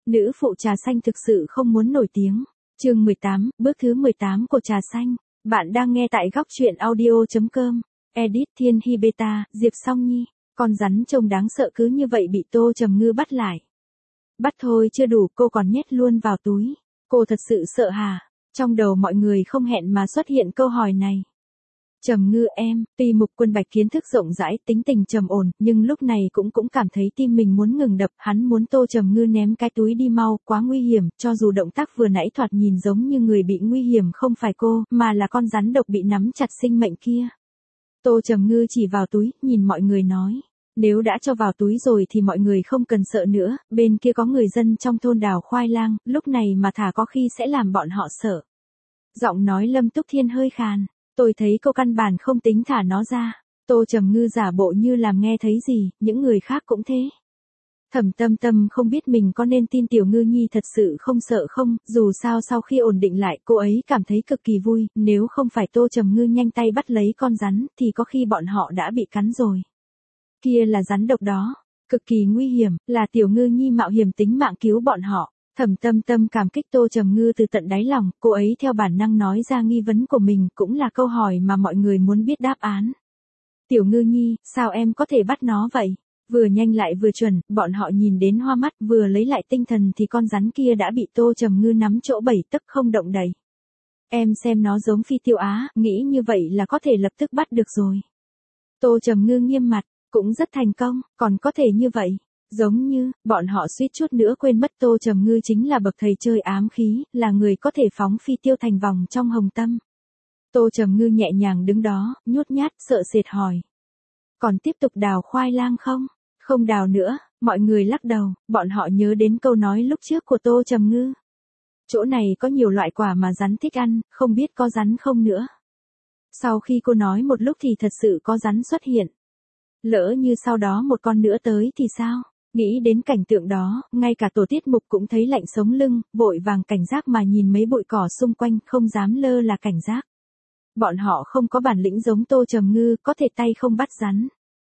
Nữ phụ trà xanh thực sự không muốn nổi tiếng. Chương 18, bước thứ 18 của trà xanh. Bạn đang nghe tại góc truyện audio.com. Edit Thiên Hy Beta, Diệp Song Nhi. Con rắn trông đáng sợ cứ như vậy bị Tô Trầm Ngư bắt lại. Bắt thôi chưa đủ, cô còn nhét luôn vào túi. Cô thật sự sợ hả? Trong đầu mọi người không hẹn mà xuất hiện câu hỏi này. Trầm Ngư em, tuy Mục Quân Bạch kiến thức rộng rãi, tính tình trầm ổn, nhưng lúc này cũng cảm thấy tim mình muốn ngừng đập, hắn muốn Tô Trầm Ngư ném cái túi đi mau, quá nguy hiểm, cho dù động tác vừa nãy thoạt nhìn giống như người bị nguy hiểm không phải cô, mà là con rắn độc bị nắm chặt sinh mệnh kia. Tô Trầm Ngư chỉ vào túi, nhìn mọi người nói. Nếu đã cho vào túi rồi thì mọi người không cần sợ nữa, bên kia có người dân trong thôn đào khoai lang, lúc này mà thả có khi sẽ làm bọn họ sợ. Giọng nói Lâm Túc Thiên hơi khàn. Tôi thấy cô căn bản không tính thả nó ra. Tô Trầm Ngư giả bộ như làm nghe thấy gì, những người khác cũng thế. Thẩm Tâm Tâm không biết mình có nên tin Tiểu Ngư Nhi thật sự không sợ không, dù sao sau khi ổn định lại cô ấy cảm thấy cực kỳ vui, nếu không phải Tô Trầm Ngư nhanh tay bắt lấy con rắn thì có khi bọn họ đã bị cắn rồi. Kia là rắn độc đó, cực kỳ nguy hiểm, là Tiểu Ngư Nhi mạo hiểm tính mạng cứu bọn họ. Thẩm Tâm Tâm cảm kích Tô Trầm Ngư từ tận đáy lòng, cô ấy theo bản năng nói ra nghi vấn của mình, cũng là câu hỏi mà mọi người muốn biết đáp án. Tiểu Ngư Nhi, sao em có thể bắt nó vậy? Vừa nhanh lại vừa chuẩn, bọn họ nhìn đến hoa mắt, vừa lấy lại tinh thần thì con rắn kia đã bị Tô Trầm Ngư nắm chỗ 7 tấc không động đậy. Em xem nó giống phi tiêu á, nghĩ như vậy là có thể lập tức bắt được rồi. Tô Trầm Ngư nghiêm mặt, cũng rất thành công, còn có thể như vậy. Giống như, bọn họ suýt chút nữa quên mất Tô Trầm Ngư chính là bậc thầy chơi ám khí, là người có thể phóng phi tiêu thành vòng trong hồng tâm. Tô Trầm Ngư nhẹ nhàng đứng đó, nhút nhát, sợ sệt hỏi. Còn tiếp tục đào khoai lang không? Không đào nữa, mọi người lắc đầu, bọn họ nhớ đến câu nói lúc trước của Tô Trầm Ngư. Chỗ này có nhiều loại quả mà rắn thích ăn, không biết có rắn không nữa. Sau khi cô nói một lúc thì thật sự có rắn xuất hiện. Lỡ như sau đó một con nữa tới thì sao? Nghĩ đến cảnh tượng đó, ngay cả Tổ Tiết Mục cũng thấy lạnh sống lưng, vội vàng cảnh giác mà nhìn mấy bụi cỏ xung quanh, không dám lơ là cảnh giác. Bọn họ không có bản lĩnh giống Tô Trầm Ngư, có thể tay không bắt rắn.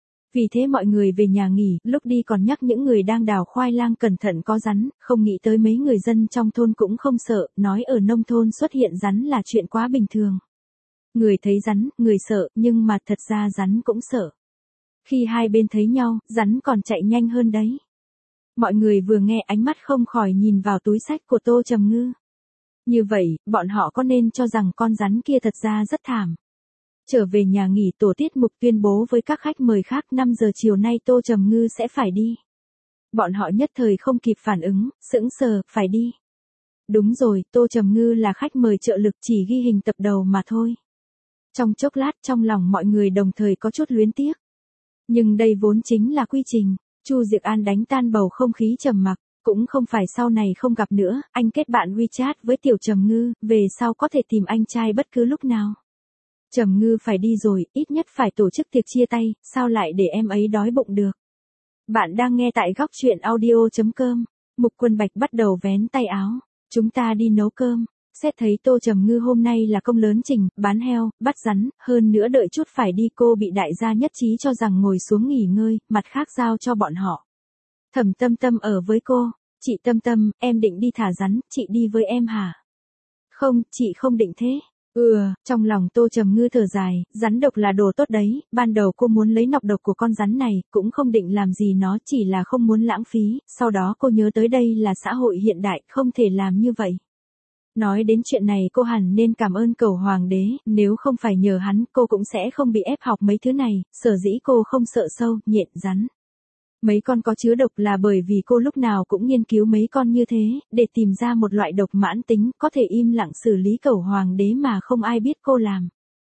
Vì thế mọi người về nhà nghỉ, lúc đi còn nhắc những người đang đào khoai lang cẩn thận có rắn, không nghĩ tới mấy người dân trong thôn cũng không sợ, nói ở nông thôn xuất hiện rắn là chuyện quá bình thường. Người thấy rắn, người sợ, nhưng mà thật ra rắn cũng sợ. Khi hai bên thấy nhau, rắn còn chạy nhanh hơn đấy. Mọi người vừa nghe ánh mắt không khỏi nhìn vào túi xách của Tô Trầm Ngư. Như vậy, bọn họ có nên cho rằng con rắn kia thật ra rất thảm. Trở về nhà nghỉ, Tổ Tiết Mục tuyên bố với các khách mời khác 5 giờ chiều nay Tô Trầm Ngư sẽ phải đi. Bọn họ nhất thời không kịp phản ứng, sững sờ, phải đi. Đúng rồi, Tô Trầm Ngư là khách mời trợ lực, chỉ ghi hình tập đầu mà thôi. Trong chốc lát trong lòng mọi người đồng thời có chút luyến tiếc. Nhưng đây vốn chính là quy trình. Chu Diệc An đánh tan bầu không khí trầm mặc, cũng không phải sau này không gặp nữa, anh kết bạn WeChat với Tiểu Trầm Ngư, về sau có thể tìm anh trai bất cứ lúc nào. Trầm Ngư phải đi rồi, ít nhất phải tổ chức tiệc chia tay, sao lại để em ấy đói bụng được. Bạn đang nghe tại góc truyện audio.com. Mục Quân Bạch bắt đầu vén tay áo. Chúng ta đi nấu cơm. Xét thấy Tô Trầm Ngư hôm nay là công lớn trình, bán heo, bắt rắn, hơn nữa đợi chút phải đi, cô bị đại gia nhất trí cho rằng ngồi xuống nghỉ ngơi, mặt khác giao cho bọn họ. Thẩm Tâm Tâm ở với cô. Chị Tâm Tâm, em định đi thả rắn, chị đi với em hả? Không, chị không định thế. Trong lòng Tô Trầm Ngư thở dài, rắn độc là đồ tốt đấy, ban đầu cô muốn lấy nọc độc của con rắn này, cũng không định làm gì nó, chỉ là không muốn lãng phí, sau đó cô nhớ tới đây là xã hội hiện đại, không thể làm như vậy. Nói đến chuyện này cô hẳn nên cảm ơn Cẩu Hoàng đế, nếu không phải nhờ hắn, cô cũng sẽ không bị ép học mấy thứ này, sở dĩ cô không sợ sâu, nhện, rắn. Mấy con có chứa độc là bởi vì cô lúc nào cũng nghiên cứu mấy con như thế, để tìm ra một loại độc mãn tính, có thể im lặng xử lý Cẩu Hoàng đế mà không ai biết cô làm.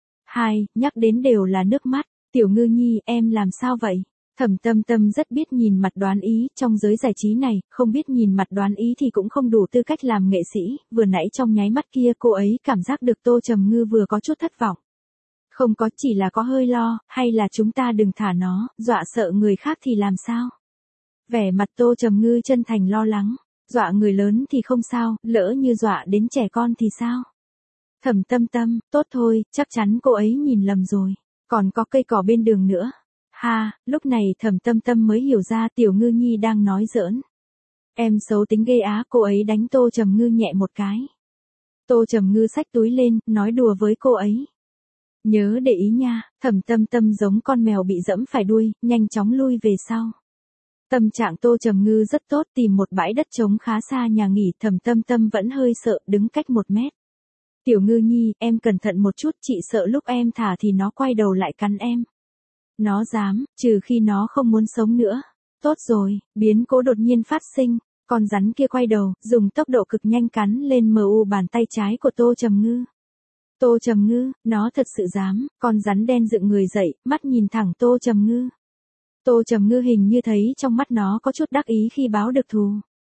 Nhắc đến đều là nước mắt. Tiểu Ngư Nhi, em làm sao vậy? Thẩm Tâm Tâm rất biết nhìn mặt đoán ý, trong giới giải trí này, không biết nhìn mặt đoán ý thì cũng không đủ tư cách làm nghệ sĩ, vừa nãy trong nháy mắt kia cô ấy cảm giác được Tô Trầm Ngư vừa có chút thất vọng. Không có, chỉ là có hơi lo, hay là chúng ta đừng thả nó, dọa sợ người khác thì làm sao? Vẻ mặt Tô Trầm Ngư chân thành lo lắng, dọa người lớn thì không sao, lỡ như dọa đến trẻ con thì sao? Thẩm Tâm Tâm, tốt thôi, chắc chắn cô ấy nhìn lầm rồi, còn có cây cỏ bên đường nữa. Lúc này Thẩm Tâm Tâm mới hiểu ra Tiểu Ngư Nhi đang nói giỡn. Em xấu tính ghê á, cô ấy đánh Tô Trầm Ngư nhẹ một cái. Tô Trầm Ngư xách túi lên, nói đùa với cô ấy. Nhớ để ý nha, Thẩm Tâm Tâm giống con mèo bị dẫm phải đuôi, nhanh chóng lui về sau. Tâm trạng Tô Trầm Ngư rất tốt, tìm một bãi đất trống khá xa nhà nghỉ, Thẩm Tâm Tâm vẫn hơi sợ, đứng cách 1 mét. Tiểu Ngư nhi, em cẩn thận một chút, chị sợ lúc em thả thì nó quay đầu lại cắn em. Nó dám, trừ khi nó không muốn sống nữa. Tốt rồi, biến cố đột nhiên phát sinh, con rắn kia quay đầu, dùng tốc độ cực nhanh cắn lên bàn tay trái của Tô Trầm Ngư. Tô Trầm Ngư, nó thật sự dám, con rắn đen dựng người dậy, mắt nhìn thẳng Tô Trầm Ngư. Tô Trầm Ngư hình như thấy trong mắt nó có chút đắc ý khi báo được thù.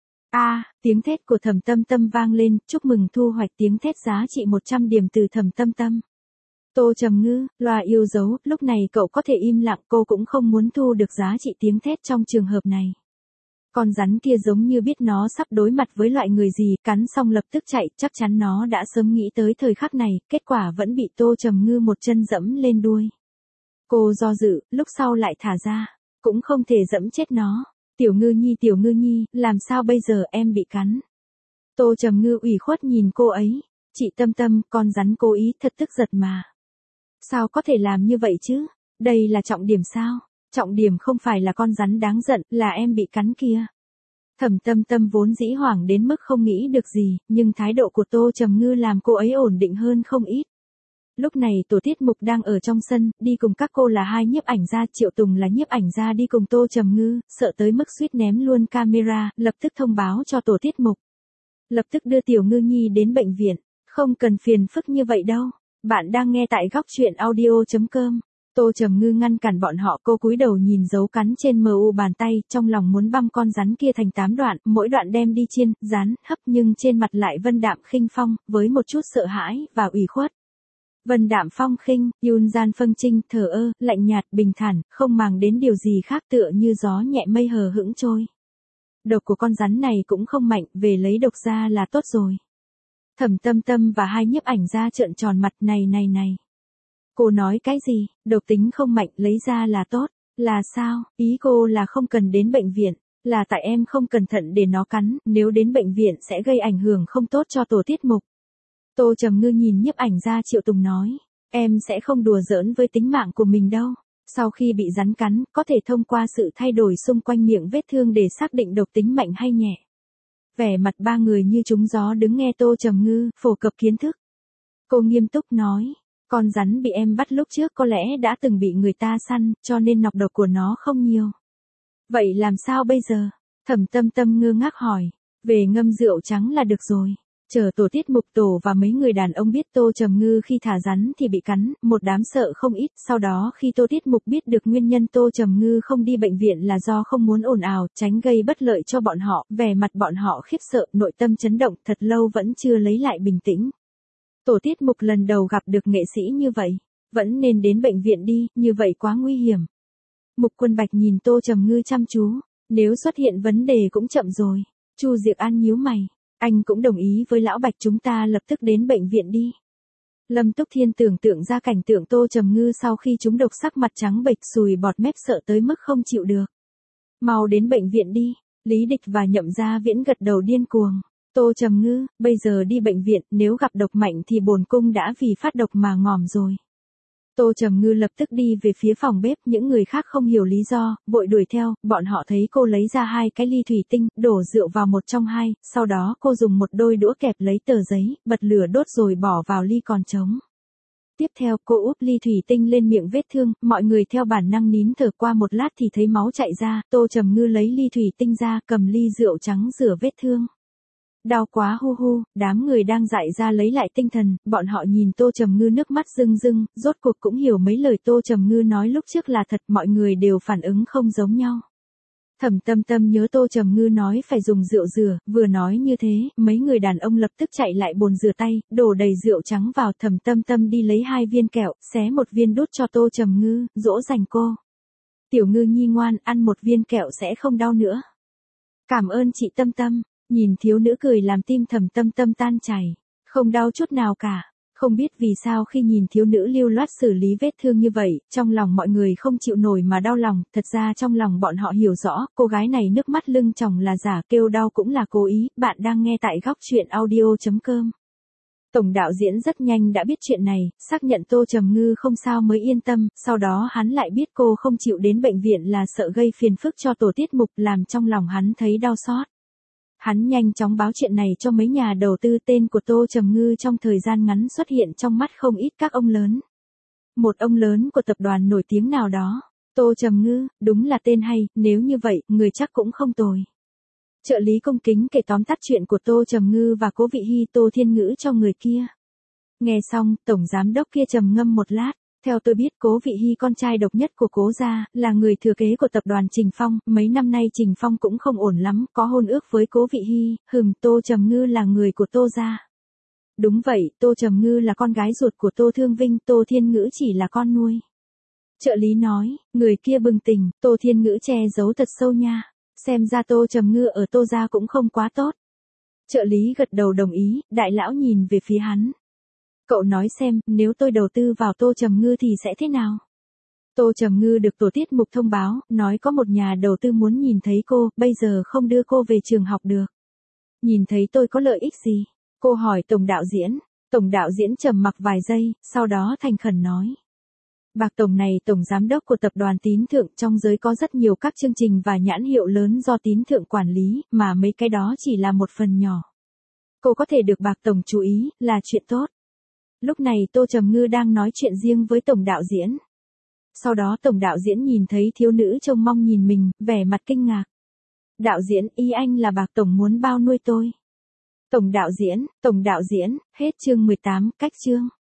Tiếng thét của Thẩm Tâm Tâm vang lên, chúc mừng thu hoạch, tiếng thét giá trị 100 điểm từ Thẩm Tâm Tâm. Tô Trầm Ngư, loa yêu dấu, lúc này cậu có thể im lặng, cô cũng không muốn thu được giá trị tiếng thét trong trường hợp này. Con rắn kia giống như biết nó sắp đối mặt với loại người gì, cắn xong lập tức chạy, chắc chắn nó đã sớm nghĩ tới thời khắc này, kết quả vẫn bị Tô Trầm Ngư một chân dẫm lên đuôi. Cô do dự, lúc sau lại thả ra, cũng không thể dẫm chết nó. Tiểu Ngư Nhi, làm sao bây giờ, em bị cắn. Tô Trầm Ngư ủy khuất nhìn cô ấy. Chị Tâm Tâm, con rắn cố ý, thật tức giật mà. Sao có thể làm như vậy chứ? Đây là trọng điểm sao? Trọng điểm không phải là con rắn đáng giận, là em bị cắn kia. Thẩm Tâm Tâm vốn dĩ hoảng đến mức không nghĩ được gì, nhưng thái độ của Tô Trầm Ngư làm cô ấy ổn định hơn không ít. Lúc này tổ tiết mục đang ở trong sân, đi cùng các cô là 2 nhiếp ảnh gia, Triệu Tùng là nhiếp ảnh gia đi cùng Tô Trầm Ngư, sợ tới mức suýt ném luôn camera, lập tức thông báo cho tổ tiết mục. Lập tức đưa Tiểu Ngư Nhi đến bệnh viện, không cần phiền phức như vậy đâu. Bạn đang nghe tại góc truyện audio.com. Tô Trầm Ngư ngăn cản bọn họ, cô cúi đầu nhìn dấu cắn trên bàn tay, trong lòng muốn băm con rắn kia thành 8 đoạn, mỗi đoạn đem đi chiên, rán, hấp, nhưng trên mặt lại vân đạm khinh phong, với một chút sợ hãi và ủy khuất. Vân đạm phong khinh, Yun Gian Phân Trinh, thờ ơ, lạnh nhạt, bình thản, không màng đến điều gì khác, tựa như gió nhẹ mây hờ hững trôi. Độc của con rắn này cũng không mạnh, về lấy độc ra là tốt rồi. Thẩm Tâm Tâm và 2 nhiếp ảnh gia trợn tròn mặt, này. Cô nói cái gì, độc tính không mạnh, lấy ra là tốt, là sao, ý cô là không cần đến bệnh viện, là tại em không cẩn thận để nó cắn, nếu đến bệnh viện sẽ gây ảnh hưởng không tốt cho tổ tiết mục. Tô Trầm Ngư nhìn nhiếp ảnh gia Triệu Tùng nói, em sẽ không đùa giỡn với tính mạng của mình đâu. Sau khi bị rắn cắn, có thể thông qua sự thay đổi xung quanh miệng vết thương để xác định độc tính mạnh hay nhẹ. Vẻ mặt 3 người như trúng gió đứng nghe Tô Trầm Ngư phổ cập kiến thức. Cô nghiêm túc nói, con rắn bị em bắt lúc trước có lẽ đã từng bị người ta săn, cho nên nọc độc của nó không nhiều. Vậy làm sao bây giờ? Thẩm Tâm Tâm ngơ ngác hỏi. Về ngâm rượu trắng là được rồi. Chờ tổ tiết mục tổ và mấy người đàn ông biết Tô Trầm Ngư khi thả rắn thì bị cắn, một đám sợ không ít. Sau đó khi tổ tiết mục biết được nguyên nhân Tô Trầm Ngư không đi bệnh viện là do không muốn ồn ào, tránh gây bất lợi cho bọn họ, vẻ mặt bọn họ khiếp sợ, nội tâm chấn động, thật lâu vẫn chưa lấy lại bình tĩnh. Tổ tiết mục lần đầu gặp được nghệ sĩ như vậy, vẫn nên đến bệnh viện đi, như vậy quá nguy hiểm. Mục Quân Bạch nhìn Tô Trầm Ngư chăm chú, nếu xuất hiện vấn đề cũng chậm rồi. Chu Diệc An nhíu mày, anh cũng đồng ý với lão Bạch, chúng ta lập tức đến bệnh viện đi. Lâm Túc Thiên tưởng tượng ra cảnh tượng Tô Trầm Ngư sau khi trúng độc sắc mặt trắng bệch, sùi bọt mép, sợ tới mức không chịu được. Mau đến bệnh viện đi. Lý Địch và Nhậm Gia Viễn gật đầu điên cuồng. Tô Trầm Ngư, bây giờ đi bệnh viện, nếu gặp độc mạnh thì bổn cung đã vì phát độc mà ngỏm rồi. Tô Trầm Ngư lập tức đi về phía phòng bếp, những người khác không hiểu lý do, vội đuổi theo, bọn họ thấy cô lấy ra 2 cái ly thủy tinh, đổ rượu vào một trong 2, sau đó cô dùng một đôi đũa kẹp lấy tờ giấy, bật lửa đốt rồi bỏ vào ly còn trống. Tiếp theo cô úp ly thủy tinh lên miệng vết thương, mọi người theo bản năng nín thở, qua một lát thì thấy máu chảy ra, Tô Trầm Ngư lấy ly thủy tinh ra, cầm ly rượu trắng rửa vết thương. Đau quá hu, đám người đang dại ra lấy lại tinh thần, bọn họ nhìn Tô Trầm Ngư nước mắt rưng rưng, rốt cuộc cũng hiểu mấy lời Tô Trầm Ngư nói lúc trước là thật, mọi người đều phản ứng không giống nhau. Thẩm Tâm Tâm nhớ Tô Trầm Ngư nói phải dùng rượu rửa, vừa nói như thế, mấy người đàn ông lập tức chạy lại bồn rửa tay, đổ đầy rượu trắng vào. Thẩm Tâm Tâm đi lấy 2 viên kẹo, xé 1 viên đút cho Tô Trầm Ngư, dỗ dành cô. Tiểu Ngư Nhi ngoan, ăn 1 viên kẹo sẽ không đau nữa. Cảm ơn chị Tâm Tâm. Nhìn thiếu nữ cười làm tim Thẩm Tâm Tâm tan chảy. Không đau chút nào cả. Không biết vì sao khi nhìn thiếu nữ lưu loát xử lý vết thương như vậy, trong lòng mọi người không chịu nổi mà đau lòng, thật ra trong lòng bọn họ hiểu rõ, cô gái này nước mắt lưng tròng là giả, kêu đau cũng là cố ý, bạn đang nghe tại góc truyện audio.com. Tổng đạo diễn rất nhanh đã biết chuyện này, xác nhận Tô Trầm Ngư không sao mới yên tâm, sau đó hắn lại biết cô không chịu đến bệnh viện là sợ gây phiền phức cho tổ tiết mục, làm trong lòng hắn thấy đau xót. Hắn nhanh chóng báo chuyện này cho mấy nhà đầu tư, tên của Tô Trầm Ngư trong thời gian ngắn xuất hiện trong mắt không ít các ông lớn. Một ông lớn của tập đoàn nổi tiếng nào đó, Tô Trầm Ngư, đúng là tên hay, nếu như vậy, người chắc cũng không tồi. Trợ lý cung kính kể tóm tắt chuyện của Tô Trầm Ngư và Cố Vị Hi Tô Thiên Ngữ cho người kia. Nghe xong, tổng giám đốc kia trầm ngâm một lát. Theo tôi biết Cố Vị Hi con trai độc nhất của Cố gia, là người thừa kế của tập đoàn Trình Phong, mấy năm nay Trình Phong cũng không ổn lắm, có hôn ước với Cố Vị Hi, Tô Trầm Ngư là người của Tô gia. Đúng vậy, Tô Trầm Ngư là con gái ruột của Tô Thương Vinh, Tô Thiên Ngữ chỉ là con nuôi. Trợ lý nói, người kia bừng tỉnh, Tô Thiên Ngữ che giấu thật sâu nha, xem ra Tô Trầm Ngư ở Tô gia cũng không quá tốt. Trợ lý gật đầu đồng ý, đại lão nhìn về phía hắn. Cậu nói xem, nếu tôi đầu tư vào Tô Trầm Ngư thì sẽ thế nào? Tô Trầm Ngư được tổ tiết mục thông báo, nói có một nhà đầu tư muốn nhìn thấy cô, bây giờ không đưa cô về trường học được. Nhìn thấy tôi có lợi ích gì? Cô hỏi tổng đạo diễn. Tổng đạo diễn trầm mặc vài giây, sau đó thành khẩn nói. Bạc tổng này tổng giám đốc của tập đoàn Tín Thượng, trong giới có rất nhiều các chương trình và nhãn hiệu lớn do Tín Thượng quản lý, mà mấy cái đó chỉ là một phần nhỏ. Cô có thể được bạc tổng chú ý, là chuyện tốt. Lúc này Tô Trầm Ngư đang nói chuyện riêng với tổng đạo diễn. Sau đó tổng đạo diễn nhìn thấy thiếu nữ trông mong nhìn mình, vẻ mặt kinh ngạc. Đạo diễn, ý anh là bạc tổng muốn bao nuôi tôi. Tổng đạo diễn, hết chương 18, cách chương.